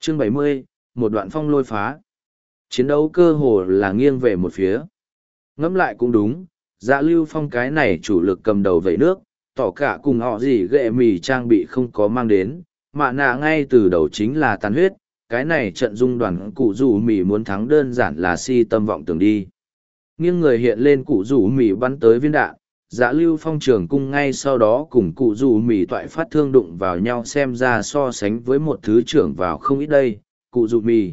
Chương 70, một đoạn phong lôi phá. Chiến đấu cơ hồ là nghiêng về một phía. Ngẫm lại cũng đúng, Dạ Lưu Phong cái này chủ lực cầm đầu vẩy nước, tỏ cả cùng họ gì ghệ mì trang bị không có mang đến, mạ nạ ngay từ đầu chính là tàn huyết, cái này trận dung đoàn cụ rủ mì muốn thắng đơn giản là si tâm vọng tưởng đi. Nghiêng người hiện lên cụ rủ mì bắn tới viên đạn, Dạ Lưu Phong trường cung ngay sau đó cùng cụ rủ mì toại phát thương đụng vào nhau, xem ra so sánh với một thứ trưởng vào không ít đây, cụ rủ mì.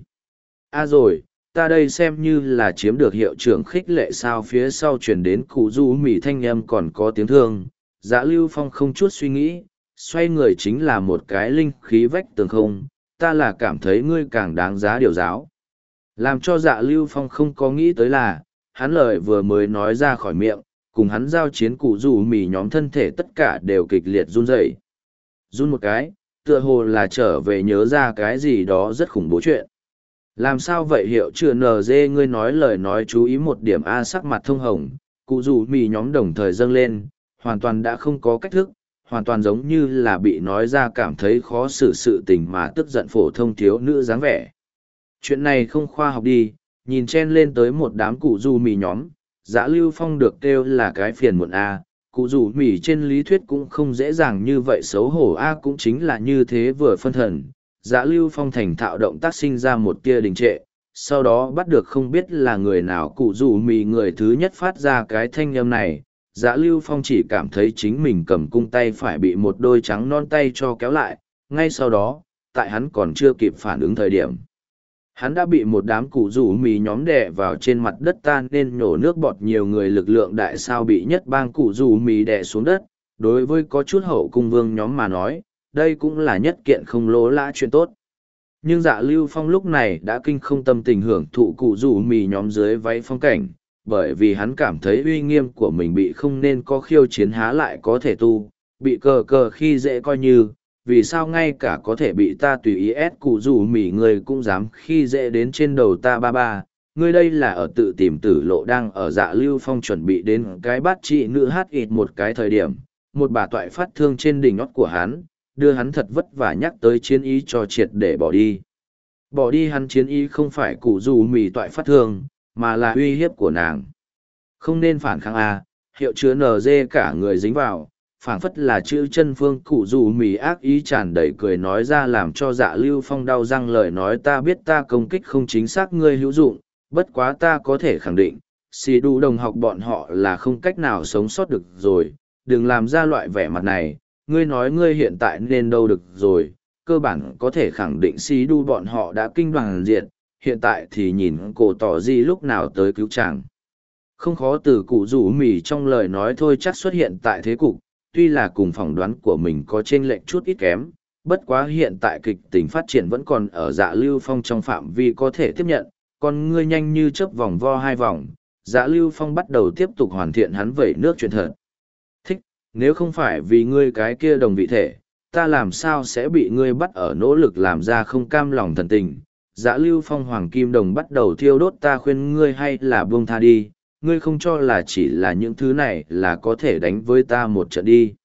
Rồi, ta đây xem như là chiếm được hiệu trưởng khích lệ sao. Phía sau chuyển đến cụ rủ mì thanh âm còn có tiếng thương. Dạ Lưu Phong không chút suy nghĩ, xoay người chính là một cái linh khí vách tường không, ta là cảm thấy ngươi càng đáng giá điều giáo. Làm cho Dạ Lưu Phong không có nghĩ tới là, hắn lời vừa mới nói ra khỏi miệng, cùng hắn giao chiến cụ rủ mì nhóm thân thể tất cả đều kịch liệt run rẩy. Run một cái, tựa hồ là trở về nhớ ra cái gì đó rất khủng bố chuyện. Làm sao vậy hiệu trưởng NG, ngươi nói lời nói chú ý một điểm A. Sắc mặt thông hồng, cụ rủ mì nhóm đồng thời dâng lên, hoàn toàn đã không có cách thức, hoàn toàn giống như là bị nói ra cảm thấy khó xử sự tình mà tức giận phổ thông thiếu nữ dáng vẻ. Chuyện này không khoa học đi, nhìn chen lên tới một đám cụ rủ mì nhóm, Dạ Lưu Phong được kêu là cái phiền muộn A. Cụ rủ mì trên lý thuyết cũng không dễ dàng như vậy, xấu hổ A cũng chính là như thế vừa phân thần. Dạ Lưu Phong thành thạo động tác sinh ra một tia đình trệ, sau đó bắt được không biết là người nào cụ rủ mì người thứ nhất phát ra cái thanh âm này. Dạ Lưu Phong chỉ cảm thấy chính mình cầm cung tay phải bị một đôi trắng non tay cho kéo lại, ngay sau đó, tại hắn còn chưa kịp phản ứng thời điểm. Hắn đã bị một đám cụ rủ mì nhóm đè vào trên mặt đất, tan nên nhổ nước bọt, nhiều người lực lượng đại sao bị nhất bang cụ rủ mì đè xuống đất. Đối với có chút hậu cung vương nhóm mà nói, đây cũng là nhất kiện không lỗ lã chuyện tốt. Nhưng Dạ Lưu Phong lúc này đã kinh không tâm tình hưởng thụ cụ rủ mì nhóm dưới váy phong cảnh, bởi vì hắn cảm thấy uy nghiêm của mình bị không nên có khiêu chiến há lại có thể tu, bị cờ cờ khi dễ coi như, vì sao ngay cả có thể bị ta tùy ý ép cụ rủ mì người cũng dám khi dễ đến trên đầu ta ba ba. Ngươi đây là ở tự tìm tử lộ. Đang ở Dạ Lưu Phong chuẩn bị đến cái bát trị nữ hát ịt một cái thời điểm, một bà toại phát thương trên đỉnh nót của hắn, đưa hắn thật vất vả nhắc tới chiến ý cho triệt để bỏ đi. Bỏ đi hắn chiến ý không phải cụ rủ mì toại phát thương, mà là uy hiếp của nàng. Không nên phản kháng A, hiệu chứa NG cả người dính vào, phảng phất là chữ chân phương. Cụ rủ mì ác ý tràn đầy cười nói ra, làm cho Dạ Lưu Phong đau răng lời nói, ta biết ta công kích không chính xác ngươi hữu dụng, bất quá ta có thể khẳng định, xì đủ đồng học bọn họ là không cách nào sống sót được rồi, đừng làm ra loại vẻ mặt này, ngươi nói ngươi hiện tại nên đâu được rồi, cơ bản có thể khẳng định xì đủ bọn họ đã kinh đoàn diệt, hiện tại thì nhìn cổ tỏ gì lúc nào tới cứu chàng. Không khó từ cụ rủ mì trong lời nói thôi chắc xuất hiện tại thế cục, tuy là cùng phỏng đoán của mình có chênh lệch chút ít kém, bất quá hiện tại kịch tính phát triển vẫn còn ở Dạ Lưu Phong trong phạm vi có thể tiếp nhận, con ngươi nhanh như chớp vòng vo hai vòng, Dạ Lưu Phong bắt đầu tiếp tục hoàn thiện hắn vẩy nước truyền thật. Thích, nếu không phải vì ngươi cái kia đồng vị thể, ta làm sao sẽ bị ngươi bắt ở nỗ lực làm ra không cam lòng thần tình. Dạ Lưu Phong hoàng kim đồng bắt đầu thiêu đốt, ta khuyên ngươi hay là buông tha đi, ngươi không cho là chỉ là những thứ này là có thể đánh với ta một trận đi.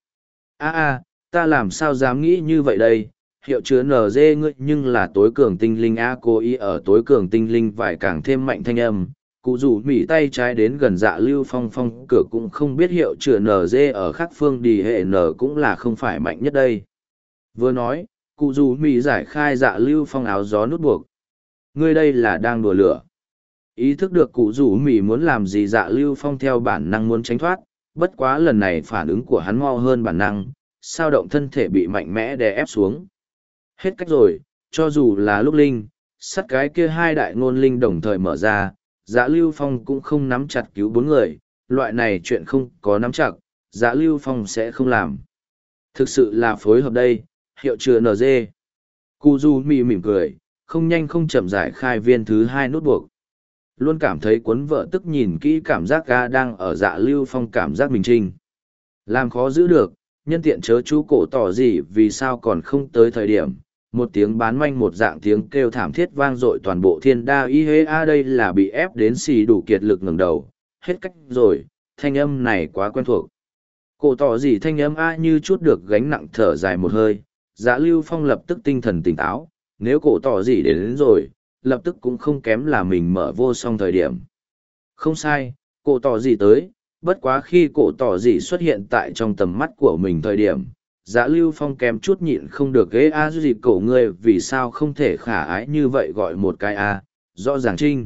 Ta làm sao dám nghĩ như vậy đây, hiệu chứa NG ngươi nhưng là tối cường tinh linh A. Cố ý ở tối cường tinh linh vải càng thêm mạnh thanh âm, cụ rủ mỉ tay trái đến gần Dạ Lưu Phong, phong cửa cũng không biết hiệu chứa NG ở khác phương đi hệ N cũng là không phải mạnh nhất đây. Vừa nói, cụ rủ mỉ giải khai Dạ Lưu Phong áo gió nút buộc. Ngươi đây là đang đùa lửa. Ý thức được cụ rủ mỉ muốn làm gì, Dạ Lưu Phong theo bản năng muốn tránh thoát, bất quá lần này phản ứng của hắn mau hơn bản năng, sao động thân thể bị mạnh mẽ đè ép xuống. Hết cách rồi, cho dù là lúc linh, sắt cái kia hai đại ngôn linh đồng thời mở ra, Dạ Lưu Phong cũng không nắm chặt cứu bốn người, loại này chuyện không có nắm chặt, Dạ Lưu Phong sẽ không làm. Thực sự là phối hợp đây, hiệu chứa NG. Cụ rủ mỉ mỉm cười, không nhanh không chậm giải khai viên thứ hai nút buộc. Luôn cảm thấy cuốn vợ tức nhìn kỹ cảm giác ga đang ở Dạ Lưu Phong cảm giác mình trinh. Làm khó giữ được, nhân tiện chớ chú cổ tỏ gì vì sao còn không tới thời điểm. Một tiếng bán manh một dạng tiếng kêu thảm thiết vang dội toàn bộ thiên đa y hê a, đây là bị ép đến xì đủ kiệt lực ngẩng đầu. Hết cách rồi, thanh âm này quá quen thuộc. Cổ tỏ gì thanh âm a như chút được gánh nặng thở dài một hơi. Dạ Lưu Phong lập tức tinh thần tỉnh táo, Nếu cổ tỏ gì đến rồi, lập tức cũng không kém là mình mở vô song thời điểm. Không sai, cổ tỏ gì tới, bất quá khi cổ tỏ gì xuất hiện tại trong tầm mắt của mình thời điểm, Dạ Lưu Phong kém chút nhịn không được ghế a gì cổ ngươi vì sao không thể khả ái như vậy gọi một cái a, rõ ràng trinh.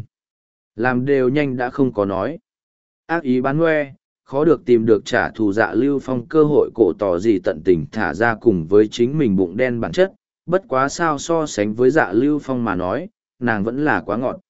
Làm đều nhanh đã không có nói. Ác ý bán ngoe, khó được tìm được trả thù Dạ Lưu Phong cơ hội cổ tỏ gì tận tình thả ra cùng với chính mình bụng đen bản chất, bất quá sao so sánh với Dạ Lưu Phong mà nói, nàng vẫn là quá ngọt.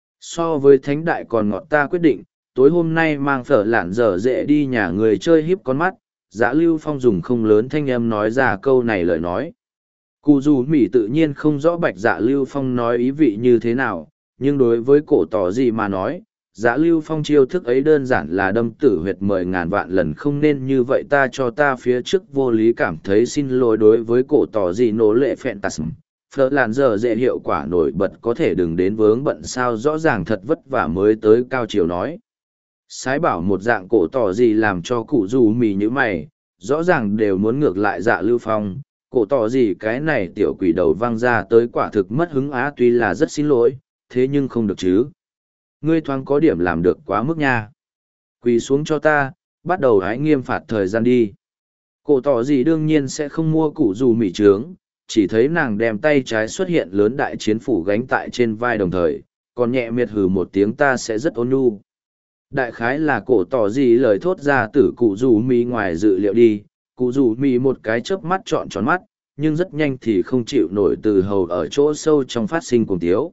So với thánh đại còn ngọt ta quyết định, tối hôm nay mang phở lạn dở dễ đi nhà người chơi híp con mắt. Dạ Lưu Phong dùng không lớn thanh âm nói ra câu này lời nói. Cụ dù mỉ tự nhiên không rõ bạch Dạ Lưu Phong nói ý vị như thế nào, nhưng đối với cổ tỏ gì mà nói, Dạ Lưu Phong chiêu thức ấy đơn giản là đâm tử huyệt 10.000 vạn lần không nên như vậy ta cho ta phía trước vô lý cảm thấy xin lỗi đối với cổ tỏ gì nỗ lệ phẹn tà sầm. Phở làn giờ dễ hiệu quả nổi bật có thể đừng đến vướng bận sao rõ ràng thật vất vả mới tới cao chiều nói. Sái bảo một dạng cổ tỏ gì làm cho cụ dù mì như mày, rõ ràng đều muốn ngược lại Dạ Lưu Phong, cổ tỏ gì cái này tiểu quỷ đầu văng ra tới quả thực mất hứng á tuy là rất xin lỗi, thế nhưng không được chứ. Ngươi thoáng có điểm làm được quá mức nha. Quỳ xuống cho ta, bắt đầu hãy nghiêm phạt thời gian đi. Cổ tỏ gì đương nhiên sẽ không mua cụ dù mì trướng, chỉ thấy nàng đem tay trái xuất hiện lớn đại chiến phủ gánh tại trên vai đồng thời, còn nhẹ miệt hừ một tiếng ta sẽ rất ôn nhu. Đại khái là cổ tỏ gì lời thốt ra từ cụ dù mì ngoài dự liệu đi, cụ dù mì một cái chớp mắt trọn tròn mắt, nhưng rất nhanh thì không chịu nổi từ hầu ở chỗ sâu trong phát sinh cuồng tiếu.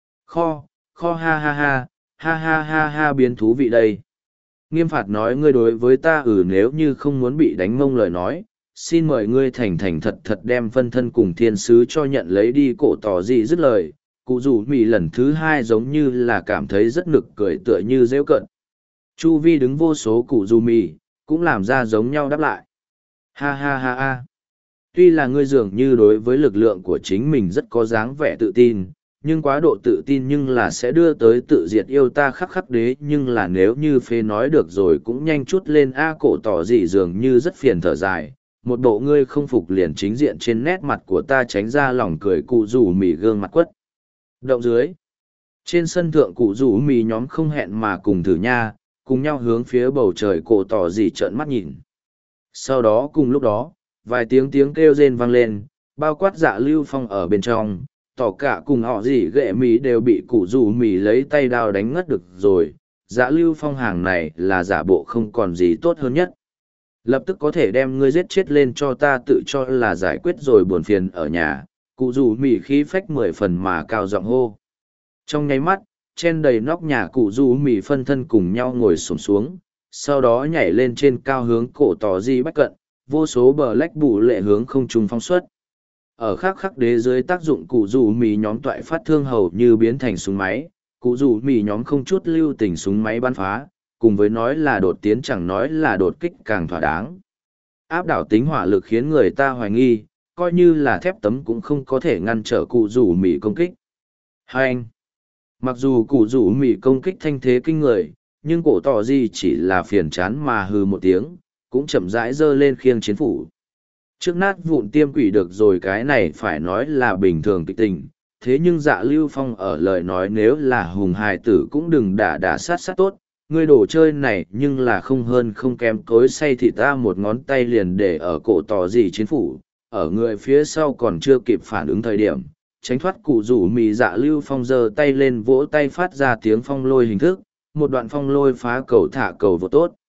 Kho ha ha ha, ha ha ha ha biến thú vị đây. Nghiêm phạt nói ngươi đối với ta nếu như không muốn bị đánh mông lời nói, xin mời ngươi thành thành thật thật đem phân thân cùng thiên sứ cho nhận lấy đi cổ tỏ gì dứt lời. Cụ dù mì lần thứ hai giống như là cảm thấy rất nực cười tựa như rêu cận. Chu vi đứng vô số cụ dù mì, cũng làm ra giống nhau đáp lại. Ha ha ha ha. Tuy là ngươi dường như đối với lực lượng của chính mình rất có dáng vẻ tự tin, nhưng quá độ tự tin nhưng là sẽ đưa tới tự diệt yêu ta khắc khắc đế nhưng là nếu như phê nói được rồi cũng nhanh chút lên a cổ tỏ gì dường như rất phiền thở dài. Một bộ ngươi không phục liền chính diện trên nét mặt của ta tránh ra lòng cười cụ rủ mì gương mặt quất. Động dưới. Trên sân thượng cụ rủ mì nhóm không hẹn mà cùng thử nha, cùng nhau hướng phía bầu trời cổ tỏ gì trợn mắt nhìn. Sau đó cùng lúc đó, vài tiếng kêu rên vang lên, bao quát Dạ Lưu Phong ở bên trong, tỏ cả cùng họ gì ghệ mì đều bị cụ rủ mì lấy tay đao đánh ngất được rồi. Dạ Lưu Phong hàng này là giả bộ không còn gì tốt hơn nhất. Lập tức có thể đem ngươi giết chết lên cho ta tự cho là giải quyết rồi buồn phiền ở nhà, cụ rủ mì khí phách 10 phần mà cao giọng hô. Trong nháy mắt, trên đầy nóc nhà cụ rủ mì phân thân cùng nhau ngồi xổm xuống, sau đó nhảy lên trên cao hướng cổ tỏ di bách cận, vô số bờ lách bù lệ hướng không trung phóng xuất. Ở khắc khắc đế dưới tác dụng cụ rủ mì nhóm toại phát thương hầu như biến thành súng máy, cụ rủ mì nhóm không chút lưu tình súng máy bắn phá, cùng với nói là đột tiến chẳng nói là đột kích càng thỏa đáng. Áp đảo tính hỏa lực khiến người ta hoài nghi, coi như là thép tấm cũng không có thể ngăn trở cụ rủ mì công kích. Hành! Mặc dù cụ rủ mì công kích thanh thế kinh người, nhưng cổ tỏ gì chỉ là phiền chán mà hừ một tiếng, cũng chậm rãi dơ lên khiêng chiến phủ. Trước nát vụn tiêm quỷ được rồi cái này phải nói là bình thường kịch tình, thế nhưng Dạ Lưu Phong ở lời nói nếu là hùng hài tử cũng đừng đả sát tốt, ngươi đồ chơi này nhưng là không hơn không kém cối say thì ta một ngón tay liền để ở cổ tỏ gì chiến phủ, ở người phía sau còn chưa kịp phản ứng thời điểm, tránh thoát cụ rủ mì Dạ Lưu Phong giơ tay lên vỗ tay phát ra tiếng phong lôi hình thức, một đoạn phong lôi phá cầu thả cầu vô tốt.